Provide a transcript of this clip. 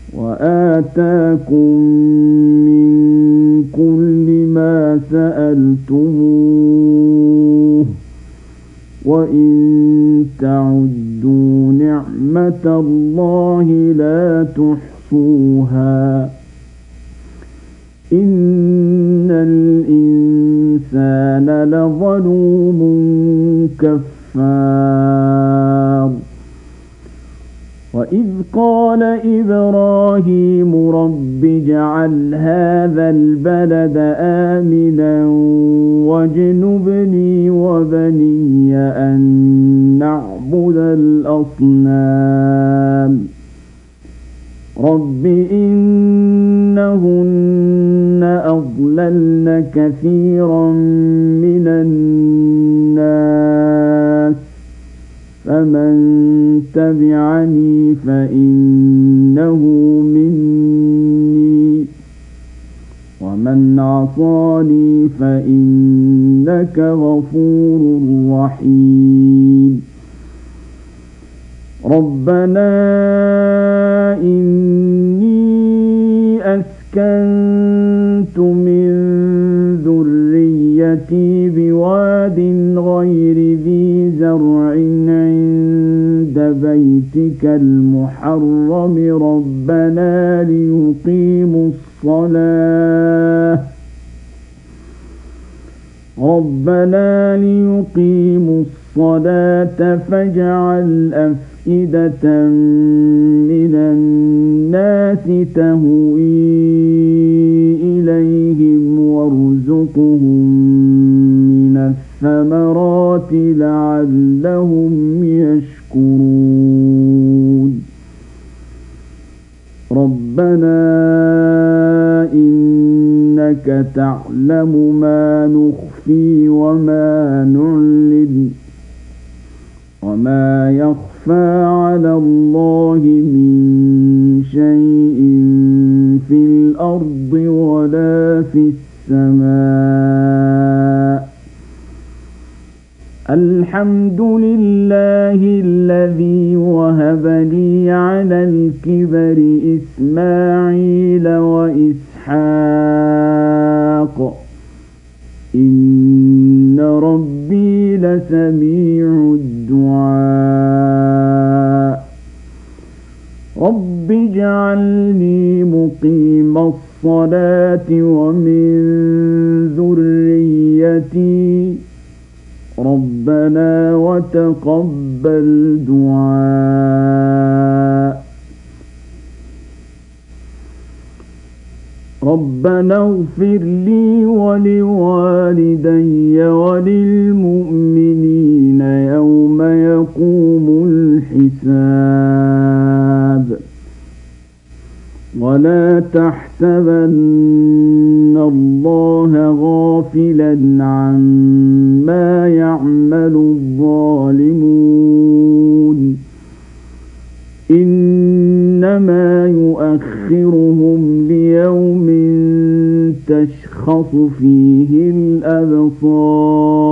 وآتاكم من كل ما سألتموه وإن تعدوا نعمة الله لا تحصوها إن الإنسان لظلوم كفار وإذ قال إبراهيم رب اجعل هذا البلد آمنا واجنبني وبني أن نعبد الأصنام رب إنهن أضللن كثيرا من الناس فمن تبعني فإنه مني ومن عصاني فإنك غفور رحيم ربنا إني أسكنت من ذريتي بواد غير ذي زرع عند بيتك المحرم ربنا ليقيموا الصلاة فاجعل أفئدة من الناس تهوي إليهم وارزقهم من الثمرات لعلهم يشكرون ربنا إنك تعلم ما نخفي وما نعلن وما يخفى على الله من شيء في الأرض ولا في السماء الحمد لله الذي وهب لي على الكبر إسماعيل وإسحاق إن ربي لسميع الدعاء رب اجعلني مقيم الصلاة ومن ذريتي ربنا وتقبل دعاء ربنا اغفر لي ولوالدي وللمؤمنين يوم يقوم الحساب ولا تحسبن الله غافلا عما يعمل الظالمون إنما يؤخرهم ليوم تشخص فيه الأبصار